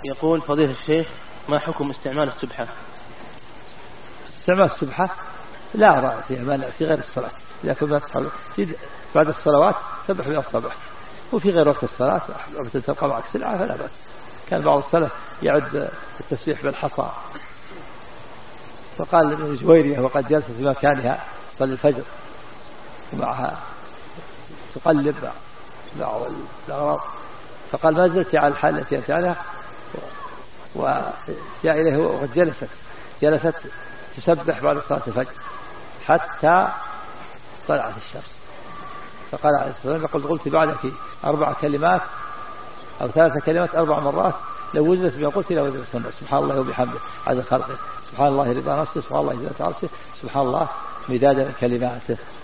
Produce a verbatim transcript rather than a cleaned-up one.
يقول فضيلة الشيخ ما حكم استعمال السبحة؟ استعمال السبحة لا أرى فيها مانع في غير الصلاة، إذا كنت بعد الصلوات سبح بها الصبح، وفي غير وقت الصلاة مثل تبقى معك سلعة فلا بأس. كان بعض السلف يعد التسبيح بالحصى، فقال ابن جويرية وقد جلست في مكانها تصلي الفجر ومعها تقلب بعض الأغراض، فقال ما زلت على الحال التي أنت عليها، وجاء إليه وقد جلست جلست تسبح بعد صلاة الفجر حتى طلعت الشمس، فقال عليه الصلاة والسلام قلت قلت بعدك أربع كلمات أو ثلاث كلمات أربع مرات لو وزنت بها قلت لا وزنت منه، سبحان الله وبحمده عدد خلقه، سبحان الله رضا نفسه، سبحان الله إذا تعرسه، سبحان الله مداد كلماته.